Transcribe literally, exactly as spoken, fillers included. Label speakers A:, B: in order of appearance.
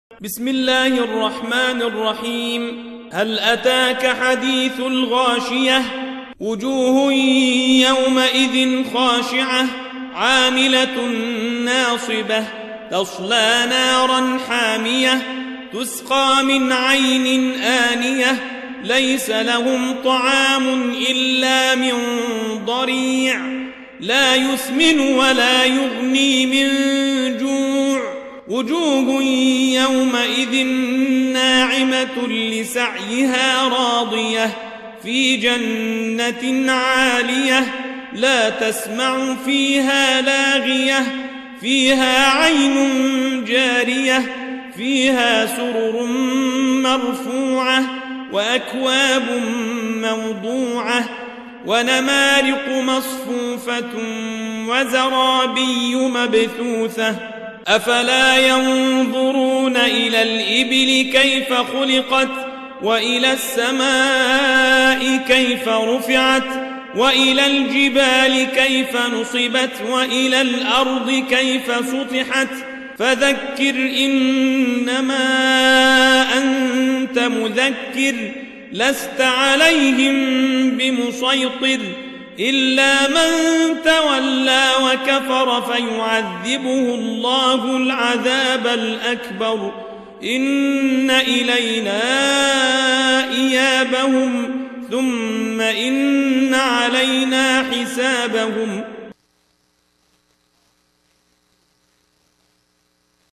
A: بسم الله الرحمن الرحيم. هل أتاك حديث الغاشية؟ وجوه يومئذ خاشعة عاملة ناصبة تصلى نارا حامية تسقى من عين آنية ليس لهم طعام إلا من ضريع لا يسمن ولا يغني من جوع وجوه يومئذ ناعمة لسعيها راضية في جنة عالية لا تسمع فيها لاغية فيها عين جارية فيها سرر مرفوعة وأكواب موضوعة ونمارق مصفوفة وزرابي مبثوثة أفلا ينظرون إلى الإبل كيف خلقت وإلى السماء كيف رفعت وإلى الجبال كيف نصبت وإلى الأرض كيف سطحت فذكر إنما أنت مذكر لست عليهم بمسيطر إلا من تولى وكفر فيعذبه الله العذاب الأكبر إن إلينا إيابهم ثم إن علينا حسابهم